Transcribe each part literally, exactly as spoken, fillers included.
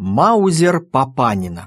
Маузер Папанина.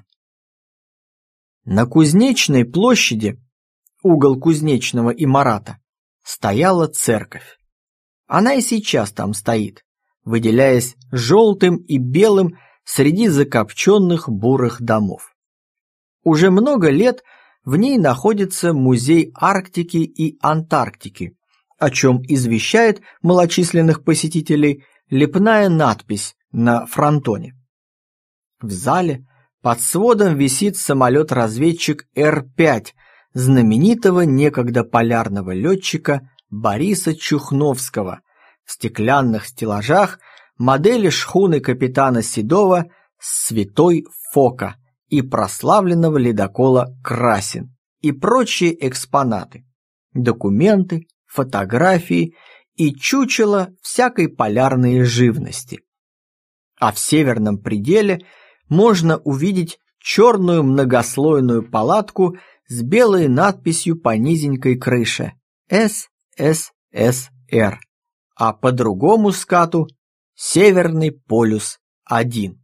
На Кузнечной площади, угол Кузнечного и Марата, стояла церковь. Она и сейчас там стоит, выделяясь желтым и белым среди закопченных бурых домов. Уже много лет в ней находится музей Арктики и Антарктики, о чем извещает малочисленных посетителей лепная надпись на фронтоне. В зале под сводом висит самолет-разведчик Эр пять знаменитого некогда полярного летчика Бориса Чухновского в стеклянных стеллажах модели шхуны капитана Седова «Святой Фока» и прославленного ледокола «Красин» и прочие экспонаты, документы, фотографии и чучела всякой полярной живности. А в северном пределе можно увидеть черную многослойную палатку с белой надписью по низенькой крыше «эс эс эс эр», а по другому скату «Северный полюс один».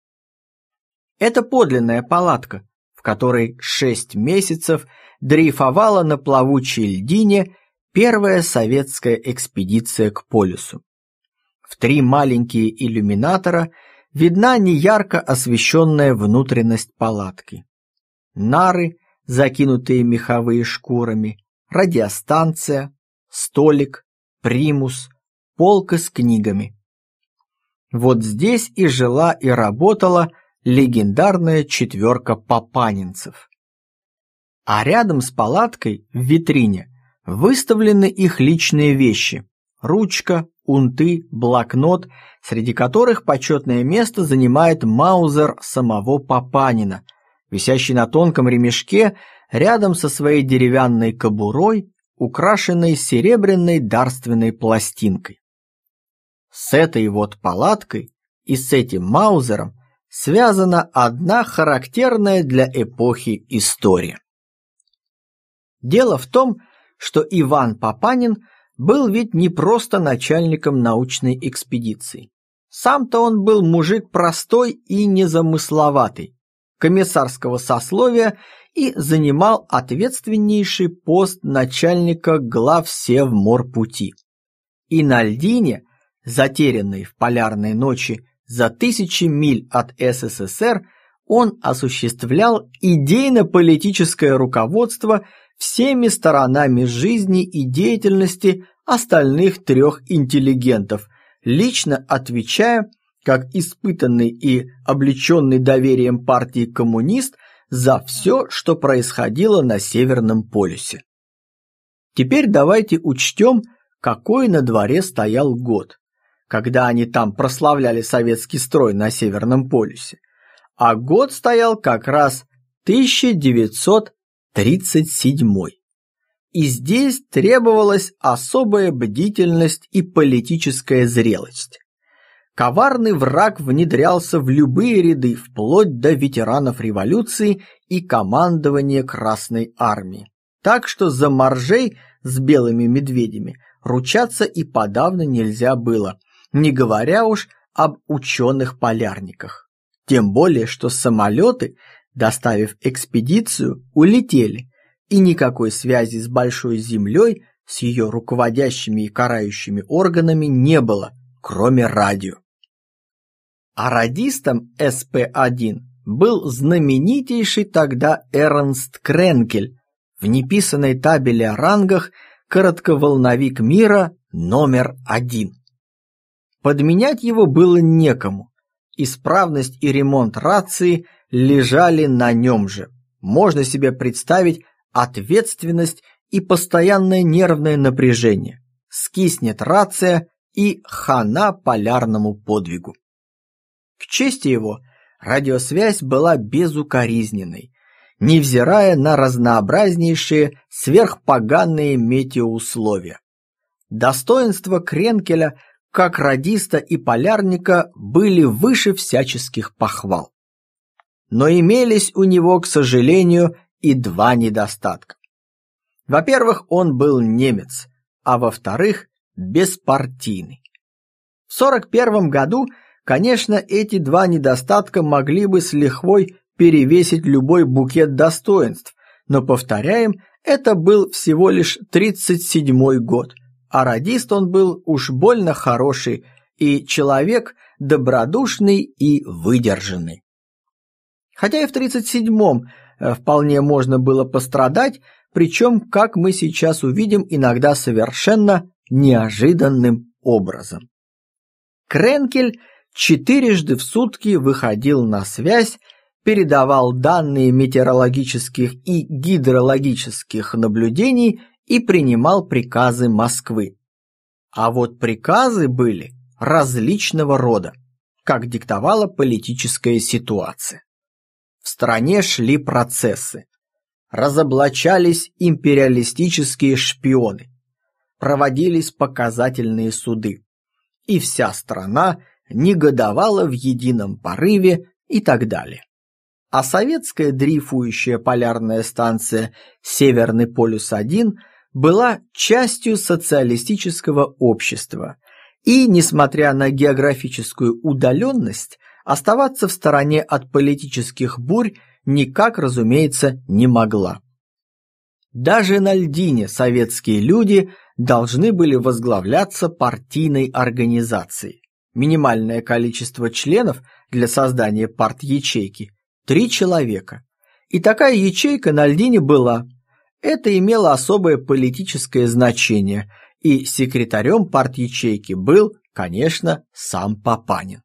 Это подлинная палатка, в которой шесть месяцев дрейфовала на плавучей льдине первая советская экспедиция к полюсу. В три маленькие иллюминатора видна неярко освещенная внутренность палатки. Нары, закинутые меховые шкурами, радиостанция, столик, примус, полка с книгами. Вот здесь и жила и работала легендарная четверка папанинцев. А рядом с палаткой в витрине выставлены их личные вещи: ручка, унты, блокнот, среди которых почетное место занимает маузер самого Папанина, висящий на тонком ремешке рядом со своей деревянной кобурой, украшенной серебряной дарственной пластинкой. С этой вот палаткой и с этим маузером связана одна характерная для эпохи история. Дело в том, что Иван Папанин был ведь не просто начальником научной экспедиции. Сам-то он был мужик простой и незамысловатый, комиссарского сословия, и занимал ответственнейший пост начальника главсевморпути. И на льдине, затерянной в полярной ночи за тысячи миль от эс эс эс эр, он осуществлял идейно-политическое руководство всеми сторонами жизни и деятельности остальных трех интеллигентов, лично отвечая, как испытанный и облеченный доверием партии коммунист, за все, что происходило на Северном полюсе. Теперь давайте учтем, какой на дворе стоял год, когда они там прославляли советский строй на Северном полюсе. А год стоял как раз тысяча девятьсот тридцать седьмой. И здесь требовалась особая бдительность и политическая зрелость. Коварный враг внедрялся в любые ряды, вплоть до ветеранов революции и командования Красной армии. Так что за моржей с белыми медведями ручаться и подавно нельзя было, не говоря уж об ученых-полярниках. Тем более, что самолеты, доставив экспедицию, улетели, и никакой связи с Большой Землей, с ее руководящими и карающими органами не было, кроме радио. А радистом эс пэ один был знаменитейший тогда Эрнст Кренкель, в неписанной табели о рангах коротковолновик мира номер один. Подменять его было некому. Исправность и ремонт рации лежали на нем же. Можно себе представить ответственность и постоянное нервное напряжение. Скиснет рация и хана полярному подвигу. К чести его, радиосвязь была безукоризненной, невзирая на разнообразнейшие сверхпоганые метеоусловия. Достоинства Кренкеля как радиста и полярника были выше всяческих похвал. Но имелись у него, к сожалению, и два недостатка. Во-первых, он был немец, а во-вторых, беспартийный. В сорок первом году, Конечно, эти два недостатка могли бы с лихвой перевесить любой букет достоинств, но, повторяем, это был всего лишь тридцать седьмой год, а радист он был уж больно хороший и человек добродушный и выдержанный. Хотя и в тридцать седьмом вполне можно было пострадать, причем, как мы сейчас увидим, иногда совершенно неожиданным образом. Кренкель четырежды в сутки выходил на связь, передавал данные метеорологических и гидрологических наблюдений и принимал приказы Москвы. А вот приказы были различного рода, как диктовала политическая ситуация. В стране шли процессы, разоблачались империалистические шпионы, проводились показательные суды, и вся страна негодовала в едином порыве и так далее. А советская дрейфующая полярная станция «Северный полюс-один» была частью социалистического общества и, несмотря на географическую удаленность, оставаться в стороне от политических бурь никак, разумеется, не могла. Даже на льдине советские люди должны были возглавляться партийной организацией. Минимальное количество членов для создания парт-ячейки – три человека. И такая ячейка на льдине была. Это имело особое политическое значение, и секретарем парт-ячейки был, конечно, сам Папанин.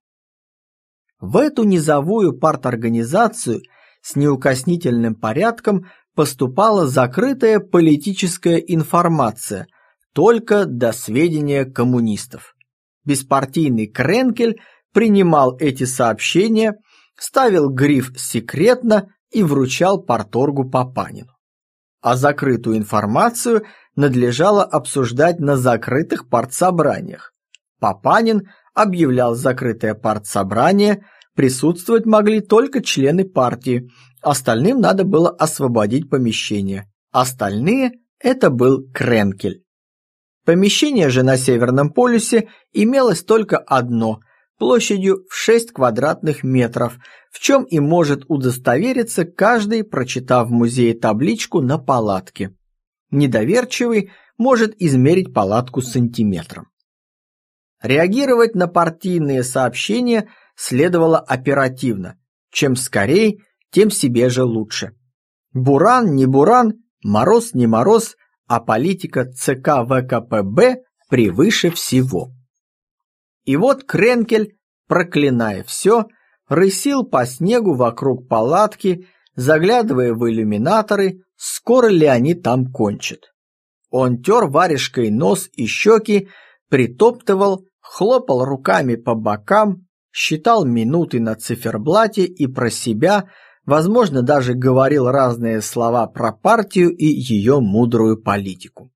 В эту низовую парторганизацию с неукоснительным порядком поступала закрытая политическая информация только до сведения коммунистов. Беспартийный Кренкель принимал эти сообщения, ставил гриф «секретно» и вручал парторгу Папанину. А закрытую информацию надлежало обсуждать на закрытых партсобраниях. Папанин объявлял закрытое партсобрание, присутствовать могли только члены партии, остальным надо было освободить помещение. Остальные – это был Кренкель. Помещение же на Северном полюсе имелось только одно, площадью в шесть квадратных метров, в чем и может удостовериться каждый, прочитав в музее табличку на палатке. Недоверчивый может измерить палатку сантиметром. Реагировать на партийные сообщения следовало оперативно. Чем скорее, тем себе же лучше. Буран не буран, мороз не мороз, а политика ЦК ВКПБ превыше всего. И вот Кренкель, проклиная все, рысил по снегу вокруг палатки, заглядывая в иллюминаторы, скоро ли они там кончат. Он тер варежкой нос и щеки, притоптывал, хлопал руками по бокам, считал минуты на циферблате и про себя, возможно, даже говорил разные слова про партию и ее мудрую политику.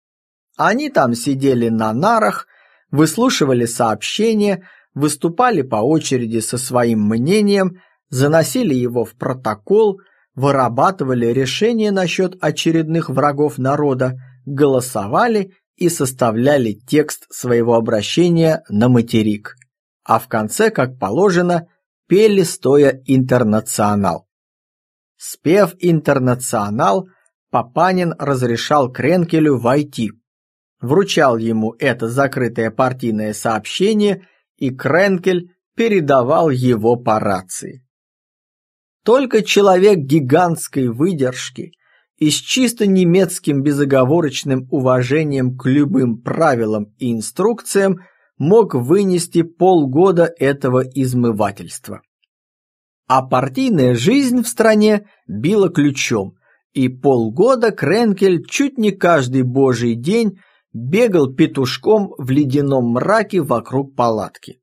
Они там сидели на нарах, выслушивали сообщения, выступали по очереди со своим мнением, заносили его в протокол, вырабатывали решения насчет очередных врагов народа, голосовали и составляли текст своего обращения на материк. А в конце, как положено, пели стоя «Интернационал». Спев «Интернационал», Папанин разрешал Кренкелю войти. Вручал ему это закрытое партийное сообщение, и Кренкель передавал его по рации. Только человек гигантской выдержки и с чисто немецким безоговорочным уважением к любым правилам и инструкциям мог вынести полгода этого измывательства. А партийная жизнь в стране била ключом, и полгода Кренкель чуть не каждый божий день бегал петушком в ледяном мраке вокруг палатки.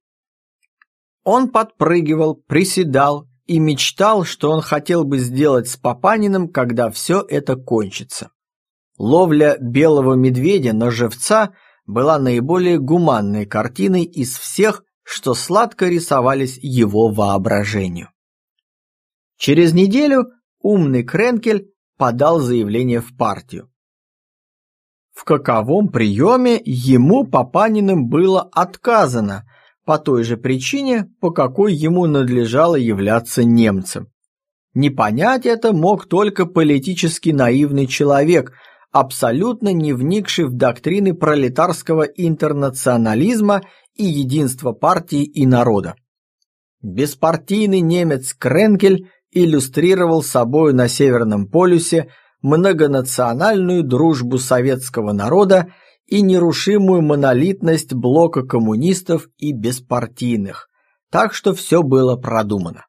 Он подпрыгивал, приседал и мечтал, что он хотел бы сделать с Папаниным, когда все это кончится. Ловля белого медведя на живца была наиболее гуманной картиной из всех, что сладко рисовались его воображению. Через неделю умный Кренкель подал заявление в партию. В каковом приеме ему Папаниным было отказано, по той же причине, по какой ему надлежало являться немцем. Не понять это мог только политически наивный человек, абсолютно не вникший в доктрины пролетарского интернационализма и единства партии и народа. Беспартийный немец Кренкель иллюстрировал собою на Северном полюсе многонациональную дружбу советского народа и нерушимую монолитность блока коммунистов и беспартийных, так что все было продумано.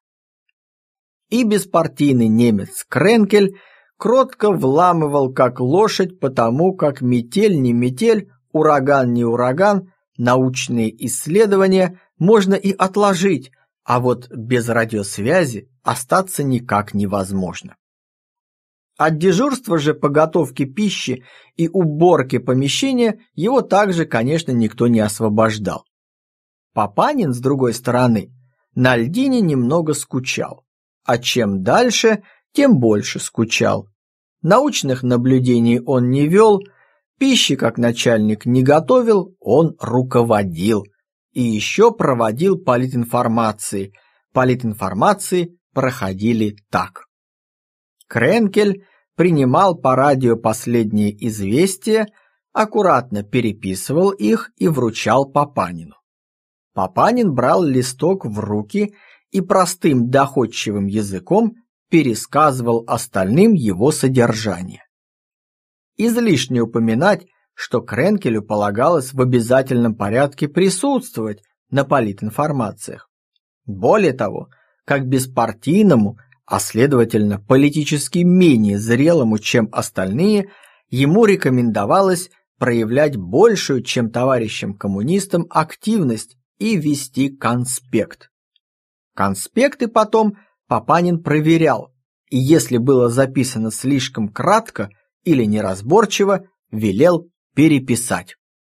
И беспартийный немец Кренкель кротко вламывал как лошадь, потому как метель не метель, ураган не ураган, научные исследования можно и отложить, а вот без радиосвязи остаться никак невозможно. От дежурства же по готовке пищи и уборке помещения его также, конечно, никто не освобождал. Папанин, с другой стороны, на льдине немного скучал, а чем дальше, тем больше скучал. Научных наблюдений он не вел, пищи как начальник не готовил, он руководил. И еще проводил политинформации. Политинформации проходили так. Кренкель принимал по радио последние известия, аккуратно переписывал их и вручал Папанину. Папанин брал листок в руки и простым доходчивым языком пересказывал остальным его содержание. Излишне упоминать, что Кренкелю полагалось в обязательном порядке присутствовать на политинформациях. Более того, как беспартийному, а следовательно политически менее зрелому, чем остальные, ему рекомендовалось проявлять большую, чем товарищам-коммунистам, активность и вести конспект. Конспекты потом Папанин проверял, и если было записано слишком кратко или неразборчиво, велел переписать.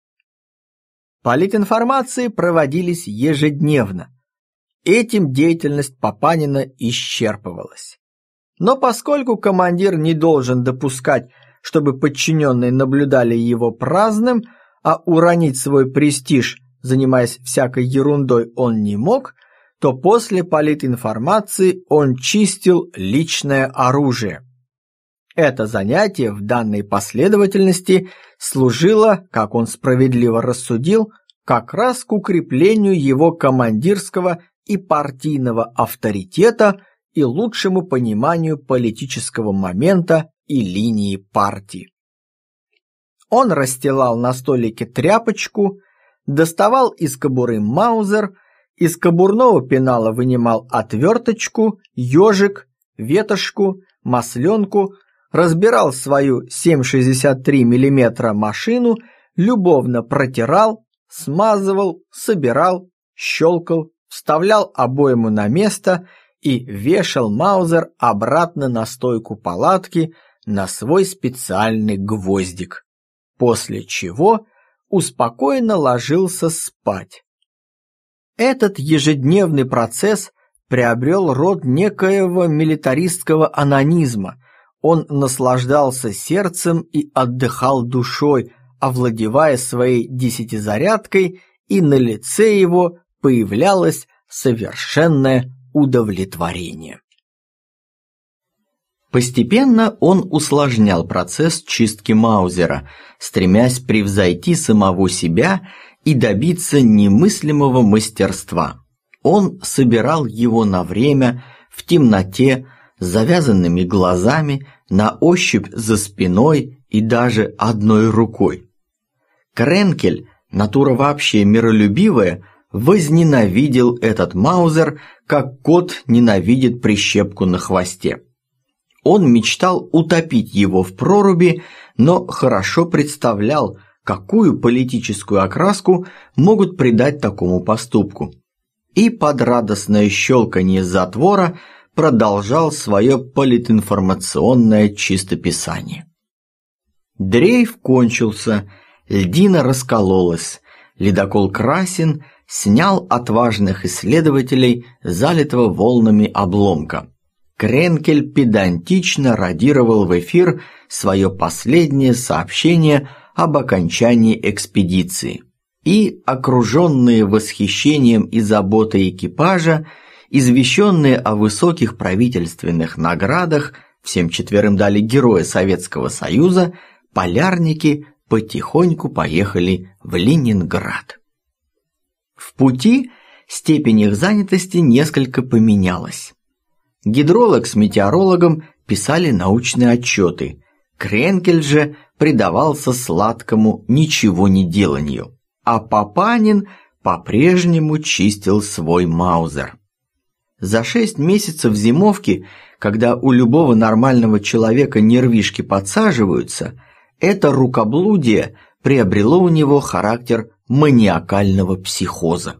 Политинформации проводились ежедневно. Этим деятельность Папанина исчерпывалась. Но поскольку командир не должен допускать, чтобы подчиненные наблюдали его праздным, а уронить свой престиж, занимаясь всякой ерундой, он не мог, то после политинформации он чистил личное оружие. Это занятие в данной последовательности служило, как он справедливо рассудил, как раз к укреплению его командирского и партийного авторитета и лучшему пониманию политического момента и линии партии. Он расстилал на столике тряпочку, доставал из кобуры маузер, из кобурного пенала вынимал отверточку, ежик, ветошку, масленку, разбирал свою семь шестьдесят три миллиметра машину, любовно протирал, смазывал, собирал, щелкал, вставлял обойму на место и вешал маузер обратно на стойку палатки на свой специальный гвоздик, после чего успокоенно ложился спать. Этот ежедневный процесс приобрел род некоего милитаристского онанизма. Он наслаждался сердцем и отдыхал душой, овладевая своей десятизарядкой, и на лице его появлялось совершенное удовлетворение. Постепенно он усложнял процесс чистки маузера, стремясь превзойти самого себя и добиться немыслимого мастерства. Он собирал его на время, в темноте, с завязанными глазами, на ощупь за спиной и даже одной рукой. Кренкель, натура вообще миролюбивая, возненавидел этот маузер, как кот ненавидит прищепку на хвосте. Он мечтал утопить его в проруби, но хорошо представлял, какую политическую окраску могут придать такому поступку. И под радостное щелканье затвора продолжал свое политинформационное чистописание. Дрейф кончился, льдина раскололась, ледокол Красин снял отважных исследователей залитого волнами обломка. Кренкель педантично радировал в эфир свое последнее сообщение об окончании экспедиции. И, окруженные восхищением и заботой экипажа, извещенные о высоких правительственных наградах, всем четверым дали Героя Советского Союза, полярники потихоньку поехали в Ленинград. В пути степень их занятости несколько поменялась. Гидролог с метеорологом писали научные отчеты, Кренкель же предавался сладкому ничегонеделанию, а Папанин по-прежнему чистил свой маузер. За шесть месяцев зимовки, когда у любого нормального человека нервишки подсаживаются, это рукоблудие приобрело у него характер маниакального психоза.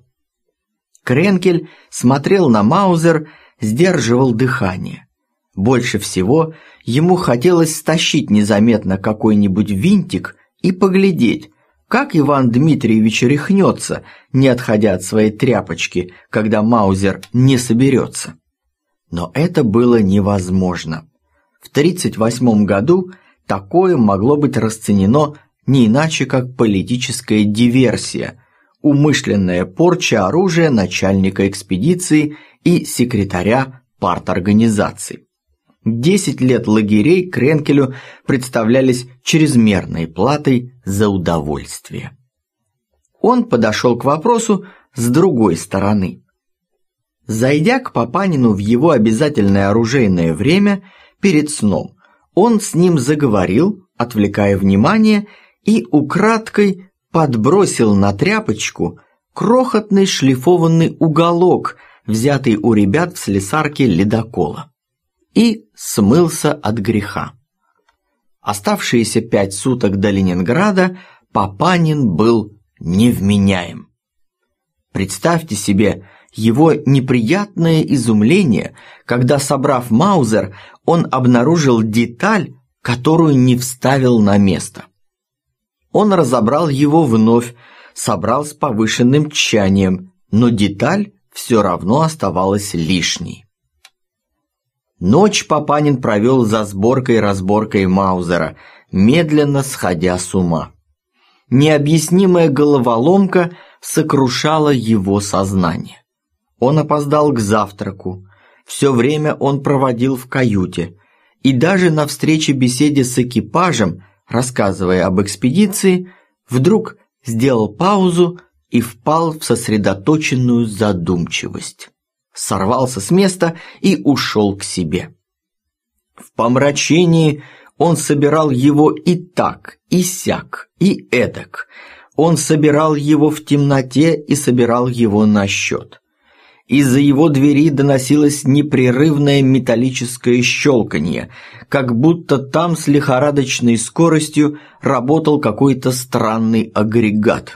Кренкель смотрел на маузер, сдерживал дыхание. Больше всего ему хотелось стащить незаметно какой-нибудь винтик и поглядеть, как Иван Дмитриевич рехнется, не отходя от своей тряпочки, когда маузер не соберется. Но это было невозможно. В тридцать восьмом году такое могло быть расценено не иначе, как политическая диверсия, умышленная порча оружия начальника экспедиции и секретаря парторганизации. Десять лет лагерей Кренкелю представлялись чрезмерной платой за удовольствие. Он подошел к вопросу с другой стороны. Зайдя к Папанину в его обязательное оружейное время, перед сном, он с ним заговорил, отвлекая внимание, и украдкой подбросил на тряпочку крохотный шлифованный уголок, взятый у ребят в слесарке ледокола, и смылся от греха. Оставшиеся пять суток до Ленинграда Папанин был невменяем. Представьте себе его неприятное изумление, когда, собрав маузер, он обнаружил деталь, которую не вставил на место. Он разобрал его вновь, собрал с повышенным тщанием, но деталь все равно оставалась лишней. Ночь Папанин провел за сборкой-разборкой маузера, медленно сходя с ума. Необъяснимая головоломка сокрушала его сознание. Он опоздал к завтраку, все время он проводил в каюте, и даже на встрече беседе с экипажем, рассказывая об экспедиции, вдруг сделал паузу и впал в сосредоточенную задумчивость. Сорвался с места и ушел к себе. В помрачении он собирал его и так, и сяк, и эдак. Он собирал его в темноте и собирал его на счет. Из-за его двери доносилось непрерывное металлическое щелканье, как будто там с лихорадочной скоростью работал какой-то странный агрегат.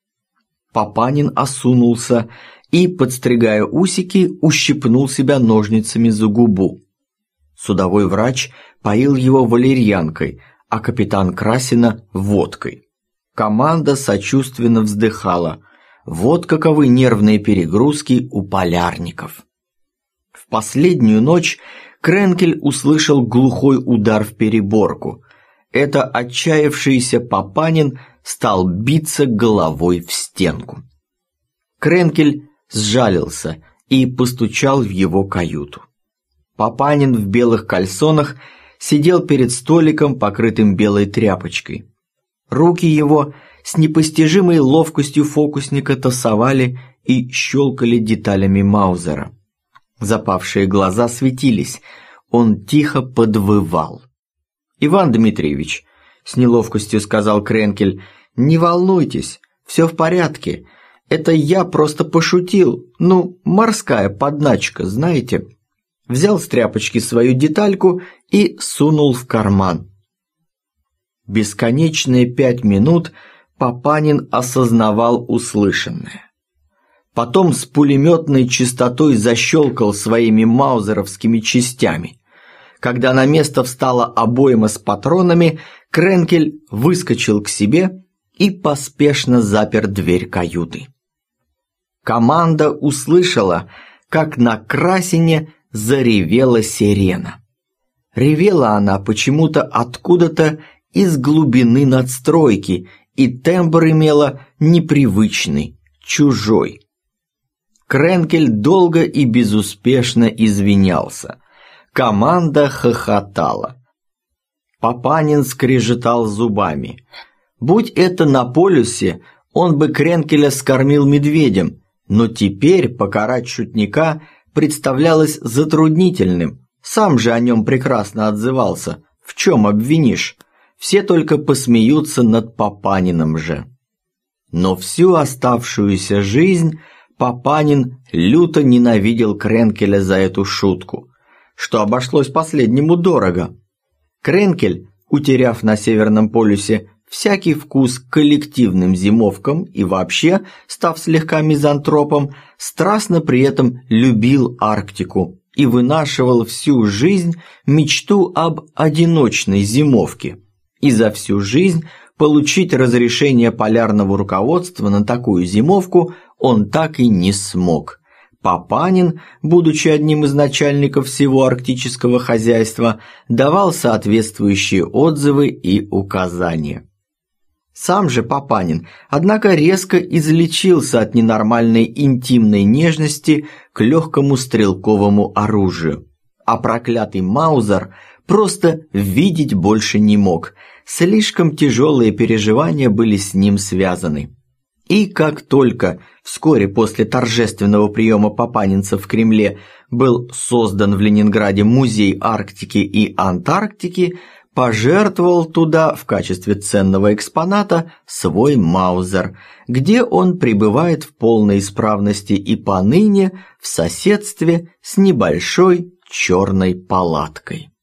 Папанин осунулся и, подстригая усики, ущипнул себя ножницами за губу. Судовой врач поил его валерьянкой, а капитан Красина – водкой. Команда сочувственно вздыхала. Вот каковы нервные перегрузки у полярников. В последнюю ночь Кренкель услышал глухой удар в переборку. Это отчаявшийся Папанин стал биться головой в стенку. Кренкель сжалился и постучал в его каюту. Папанин в белых кальсонах сидел перед столиком, покрытым белой тряпочкой. Руки его с непостижимой ловкостью фокусника тасовали и щелкали деталями маузера. Запавшие глаза светились, он тихо подвывал. «Иван Дмитриевич», — с неловкостью сказал Кренкель, — «не волнуйтесь, все в порядке. Это я просто пошутил, ну, морская подначка, знаете». Взял с тряпочки свою детальку и сунул в карман. Бесконечные пять минут Папанин осознавал услышанное. Потом с пулеметной частотой защелкал своими маузеровскими частями. Когда на место встала обойма с патронами, Кренкель выскочил к себе и поспешно запер дверь каюты. Команда услышала, как на Красине заревела сирена. Ревела она почему-то откуда-то из глубины надстройки и тембр имела непривычный, чужой. Кренкель долго и безуспешно извинялся. Команда хохотала. Папанин скрежетал зубами. Будь это на полюсе, он бы Кренкеля скормил медведем, но теперь покарать шутника представлялось затруднительным. Сам же о нем прекрасно отзывался. В чем обвинишь? Все только посмеются над Папаниным же. Но всю оставшуюся жизнь Папанин люто ненавидел Кренкеля за эту шутку, что обошлось последнему дорого. Кренкель, утеряв на Северном полюсе всякий вкус к коллективным зимовкам и вообще, став слегка мизантропом, страстно при этом любил Арктику и вынашивал всю жизнь мечту об одиночной зимовке. И за всю жизнь получить разрешение полярного руководства на такую зимовку он так и не смог. Папанин, будучи одним из начальников всего арктического хозяйства, давал соответствующие отзывы и указания. Сам же Папанин, однако, резко излечился от ненормальной интимной нежности к легкому стрелковому оружию. А проклятый Маузер просто видеть больше не мог, слишком тяжелые переживания были с ним связаны. И как только вскоре после торжественного приема папанинцев в Кремле был создан в Ленинграде музей Арктики и Антарктики, пожертвовал туда в качестве ценного экспоната свой Маузер, где он пребывает в полной исправности и поныне в соседстве с небольшой черной палаткой.